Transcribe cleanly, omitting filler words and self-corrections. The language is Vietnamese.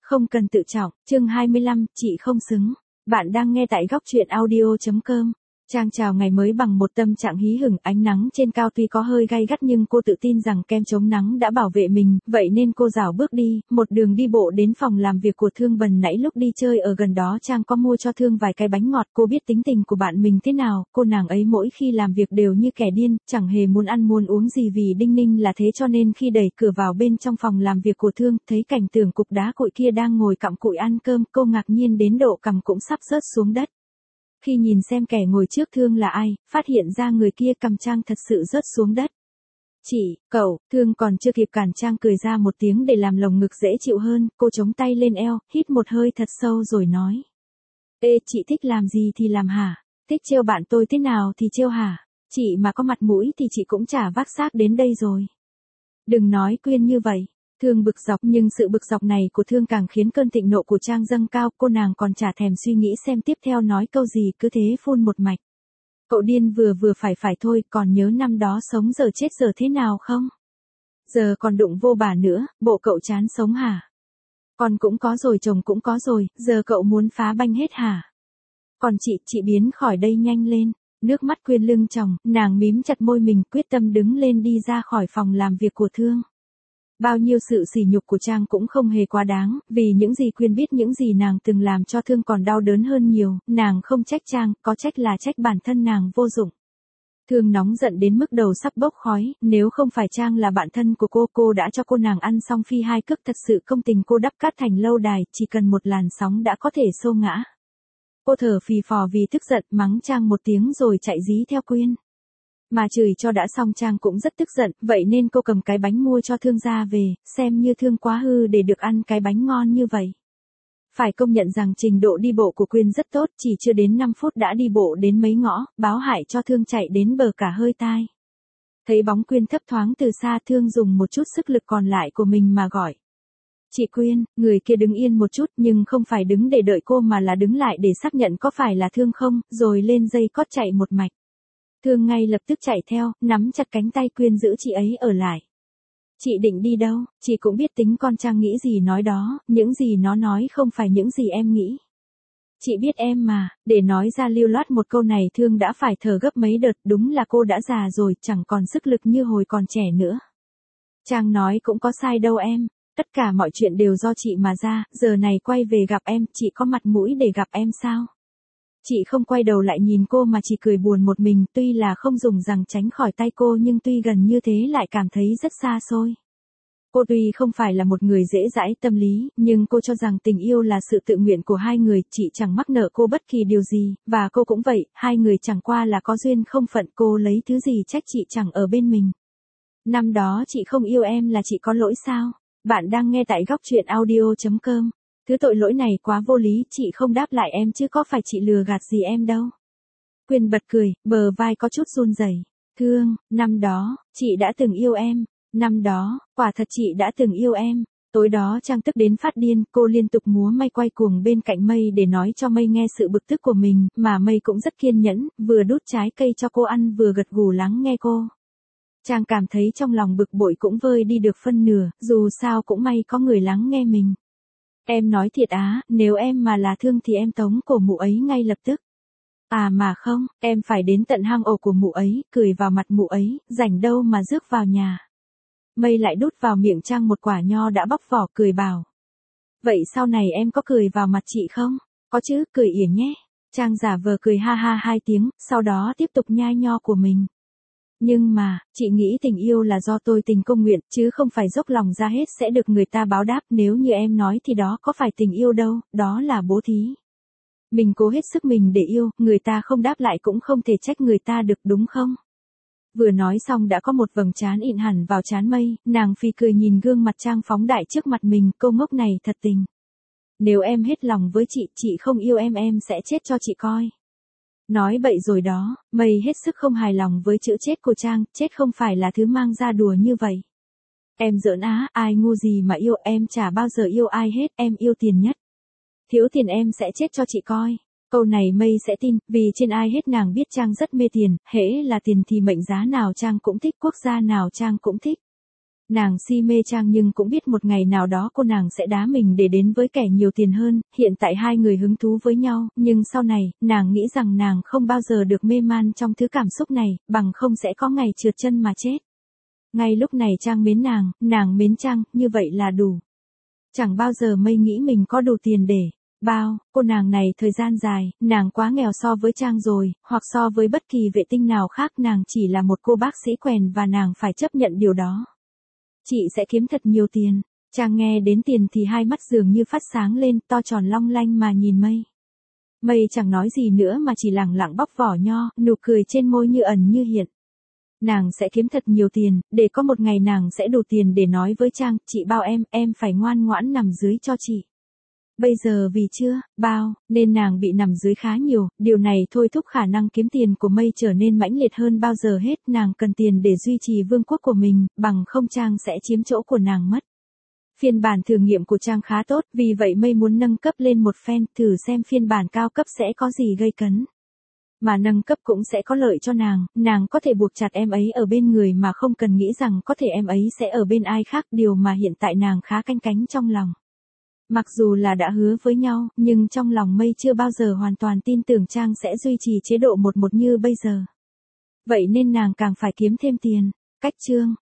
Không cần tự trọng, chương 25, chị không xứng. Bạn đang nghe tại góc truyện audio.com. Trang chào ngày mới bằng một tâm trạng hí hửng, ánh nắng trên cao tuy có hơi gay gắt nhưng cô tự tin rằng kem chống nắng đã bảo vệ mình, vậy nên cô rảo bước đi, một đường đi bộ đến phòng làm việc của Thương. Bần nãy lúc đi chơi ở gần đó Trang có mua cho Thương vài cái bánh ngọt, cô biết tính tình của bạn mình thế nào, cô nàng ấy mỗi khi làm việc đều như kẻ điên, chẳng hề muốn ăn muốn uống gì vì đinh ninh là thế, cho nên khi đẩy cửa vào bên trong phòng làm việc của Thương, thấy cảnh tượng cục đá cội kia đang ngồi cặm cụi ăn cơm, cô ngạc nhiên đến độ cằm cũng sắp rớt xuống đất. Khi nhìn xem kẻ ngồi trước Thương là ai, phát hiện ra người kia cầm Trang thật sự rớt xuống đất. Chị, cậu, Thương còn chưa kịp cản Trang cười ra một tiếng để làm lồng ngực dễ chịu hơn, cô chống tay lên eo, hít một hơi thật sâu rồi nói. Ê, chị thích làm gì thì làm hả? Thích trêu bạn tôi thế nào thì trêu hả? Chị mà có mặt mũi thì chị cũng chả vác xác đến đây rồi. Đừng nói Quyên như vậy. Thương bực dọc, nhưng sự bực dọc này của Thương càng khiến cơn thịnh nộ của Trang dâng cao, cô nàng còn chả thèm suy nghĩ xem tiếp theo nói câu gì, cứ thế phun một mạch. Cậu điên vừa phải thôi, còn nhớ năm đó sống giờ chết giờ thế nào không? Giờ còn đụng vô bà nữa, bộ cậu chán sống hả? Con cũng có rồi, chồng cũng có rồi, giờ cậu muốn phá banh hết hả? Còn chị biến khỏi đây nhanh lên. Nước mắt Quyên lưng tròng, nàng mím chặt môi mình, quyết tâm đứng lên đi ra khỏi phòng làm việc của Thương. Bao nhiêu sự sỉ nhục của Trang cũng không hề quá đáng, vì những gì Quyên biết, những gì nàng từng làm cho Thương còn đau đớn hơn nhiều, nàng không trách Trang, có trách là trách bản thân nàng vô dụng. Thương nóng giận đến mức đầu sắp bốc khói, nếu không phải Trang là bạn thân của cô đã cho cô nàng ăn xong phi hai cước, thật sự công tình cô đắp cát thành lâu đài, chỉ cần một làn sóng đã có thể xô ngã. Cô thở phì phò vì tức giận, mắng Trang một tiếng rồi chạy dí theo Quyên. Mà chửi cho đã xong Trang cũng rất tức giận, vậy nên cô cầm cái bánh mua cho Thương ra về, xem như Thương quá hư để được ăn cái bánh ngon như vậy. Phải công nhận rằng trình độ đi bộ của Quyên rất tốt, chỉ chưa đến 5 phút đã đi bộ đến mấy ngõ, báo hại cho Thương chạy đến bờ cả hơi tai. Thấy bóng Quyên thấp thoáng từ xa, Thương dùng một chút sức lực còn lại của mình mà gọi. Chị Quyên, người kia đứng yên một chút, nhưng không phải đứng để đợi cô mà là đứng lại để xác nhận có phải là Thương không, rồi lên dây cót chạy một mạch. Thương ngay lập tức chạy theo, nắm chặt cánh tay Quyên giữ chị ấy ở lại. Chị định đi đâu? Chị cũng biết tính con Trang nghĩ gì nói đó, những gì nó nói không phải những gì em nghĩ. Chị biết em mà, để nói ra lưu loát một câu này Thương đã phải thở gấp mấy đợt, đúng là cô đã già rồi, chẳng còn sức lực như hồi còn trẻ nữa. Trang nói cũng có sai đâu em, tất cả mọi chuyện đều do chị mà ra, giờ này quay về gặp em, chị có mặt mũi để gặp em sao? Chị không quay đầu lại nhìn cô mà chỉ cười buồn một mình, tuy là không dùng rằng tránh khỏi tay cô nhưng tuy gần như thế lại cảm thấy rất xa xôi. Cô tuy không phải là một người dễ dãi tâm lý, nhưng cô cho rằng tình yêu là sự tự nguyện của hai người, chị chẳng mắc nợ cô bất kỳ điều gì, và cô cũng vậy, hai người chẳng qua là có duyên không phận, cô lấy thứ gì trách chị chẳng ở bên mình. Năm đó chị không yêu em là chị có lỗi sao? Bạn đang nghe tại góc truyện audio.com. Thứ tội lỗi này quá vô lý, chị không đáp lại em chứ có phải chị lừa gạt gì em đâu. Quyên bật cười, bờ vai có chút run rẩy. Thương, năm đó, chị đã từng yêu em. Năm đó, quả thật chị đã từng yêu em. Tối đó Trang tức đến phát điên, cô liên tục múa may quay cuồng bên cạnh Mây để nói cho Mây nghe sự bực tức của mình, mà Mây cũng rất kiên nhẫn, vừa đút trái cây cho cô ăn vừa gật gù lắng nghe cô. Trang cảm thấy trong lòng bực bội cũng vơi đi được phân nửa, dù sao cũng may có người lắng nghe mình. Em nói thiệt á, nếu em mà là Thương thì em tống cổ mụ ấy ngay lập tức. À mà không, em phải đến tận hang ổ của mụ ấy, cười vào mặt mụ ấy, rảnh đâu mà rước vào nhà. Mây lại đút vào miệng Trang một quả nho đã bóc vỏ, cười bảo. Vậy sau này em có cười vào mặt chị không? Có chứ, cười ỉa nhé. Trang giả vờ cười ha ha 2 tiếng, sau đó tiếp tục nhai nho của mình. Nhưng mà, chị nghĩ tình yêu là do tôi tình công nguyện, chứ không phải dốc lòng ra hết sẽ được người ta báo đáp, nếu như em nói thì đó có phải tình yêu đâu, đó là bố thí. Mình cố hết sức mình để yêu, người ta không đáp lại cũng không thể trách người ta được đúng không? Vừa nói xong đã có một vầng trán ịn hẳn vào trán Mây, nàng phì cười nhìn gương mặt Trang phóng đại trước mặt mình, câu ngốc này thật tình. Nếu em hết lòng với chị không yêu em sẽ chết cho chị coi. Nói bậy rồi đó, Mây hết sức không hài lòng với chữ chết của Trang, chết không phải là thứ mang ra đùa như vậy. Em giỡn á, ai ngu gì mà yêu, em chả bao giờ yêu ai hết, em yêu tiền nhất. Thiếu tiền em sẽ chết cho chị coi. Câu này Mây sẽ tin, vì trên ai hết nàng biết Trang rất mê tiền, hễ là tiền thì mệnh giá nào Trang cũng thích, quốc gia nào Trang cũng thích. Nàng si mê Trang nhưng cũng biết một ngày nào đó cô nàng sẽ đá mình để đến với kẻ nhiều tiền hơn, hiện tại hai người hứng thú với nhau, nhưng sau này, nàng nghĩ rằng nàng không bao giờ được mê man trong thứ cảm xúc này, bằng không sẽ có ngày trượt chân mà chết. Ngay lúc này Trang mến nàng mến Trang, như vậy là đủ. Chẳng bao giờ Mây nghĩ mình có đủ tiền để bao, cô nàng này thời gian dài, nàng quá nghèo so với Trang rồi, hoặc so với bất kỳ vệ tinh nào khác, nàng chỉ là một cô bác sĩ quèn và nàng phải chấp nhận điều đó. Chị sẽ kiếm thật nhiều tiền. Trang nghe đến tiền thì hai mắt dường như phát sáng lên, to tròn long lanh mà nhìn Mây. Mây chẳng nói gì nữa mà chỉ lẳng lặng bóc vỏ nho, nụ cười trên môi như ẩn như hiện. Nàng sẽ kiếm thật nhiều tiền, để có một ngày nàng sẽ đủ tiền để nói với Trang, chị bao em phải ngoan ngoãn nằm dưới cho chị. Bây giờ vì chưa bao, nên nàng bị nằm dưới khá nhiều, điều này thôi thúc khả năng kiếm tiền của Mây trở nên mãnh liệt hơn bao giờ hết, nàng cần tiền để duy trì vương quốc của mình, bằng không Trang sẽ chiếm chỗ của nàng mất. Phiên bản thử nghiệm của Trang khá tốt, vì vậy Mây muốn nâng cấp lên một phen, thử xem phiên bản cao cấp sẽ có gì gây cấn. Mà nâng cấp cũng sẽ có lợi cho nàng có thể buộc chặt em ấy ở bên người mà không cần nghĩ rằng có thể em ấy sẽ ở bên ai khác, điều mà hiện tại nàng khá canh cánh trong lòng. Mặc dù là đã hứa với nhau, nhưng trong lòng Mây chưa bao giờ hoàn toàn tin tưởng Trang sẽ duy trì chế độ 1-1 như bây giờ. Vậy nên nàng càng phải kiếm thêm tiền. Cách chương